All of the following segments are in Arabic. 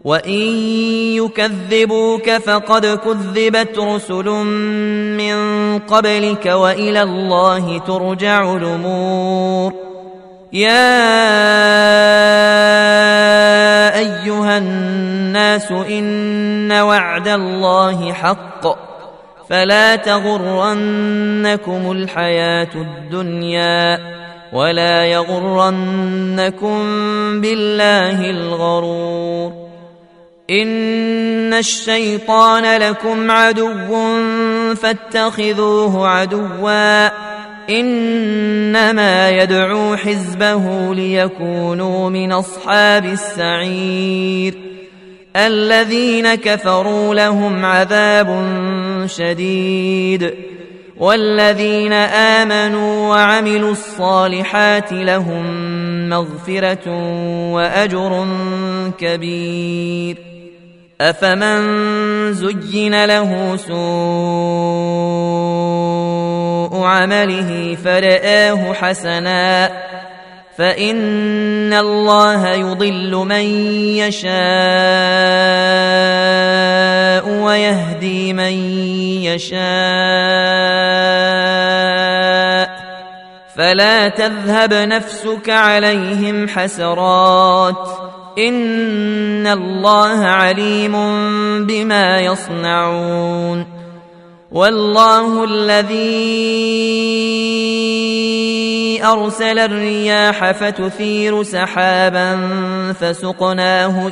وإن يكذبوك فقد كذبت رسل من قبلك وإلى الله ترجع الأمور. يا أيها الناس إن وعد الله حق فلا تغرنكم الحياة الدنيا ولا يغرنكم بالله الغرور. إن الشيطان لكم عدو فاتخذوه عدوا إنما يدعو حزبه ليكونوا من أصحاب السعير. الذين كفروا لهم عذاب شديد والذين آمنوا وعملوا الصالحات لهم مغفرة وأجر كبير. أفمن زين له سوء عمله فرآه حسنا فإن الله يضل من يشاء ويهدي من يشاء فلا تذهب نفسك عليهم حسرات إن الله عليم بما يصنعون. والله الذي أرسل الرياح فتثير سحابا فسقناه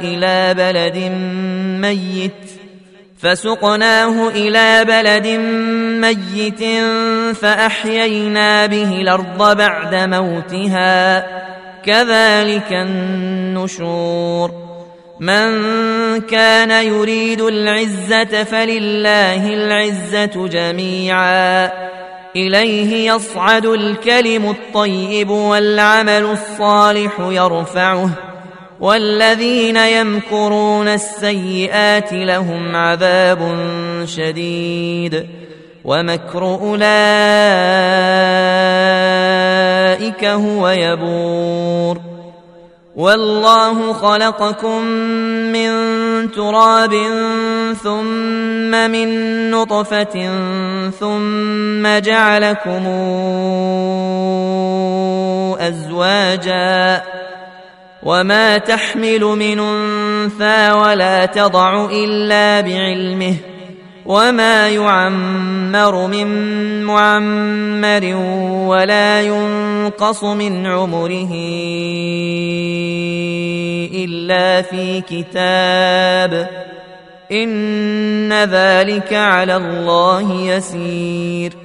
إلى بلد ميت فأحيينا به الأرض بعد موتها كذلك النشور. من كان يريد العزة فلله العزة جميعا إليه يصعد الكلم الطيب والعمل الصالح يرفعه والذين يمكرون السيئات لهم عذاب شديد ومكر أولئك هو يبور. والله خلقكم من تراب ثم من نطفة ثم جعلكم أزواجا وما تحمل من أنثى ولا تضع إلا بعلمه وما يعمر من معمر ولا ينقص من عمره إلا في كتاب إن ذلك على الله يسير.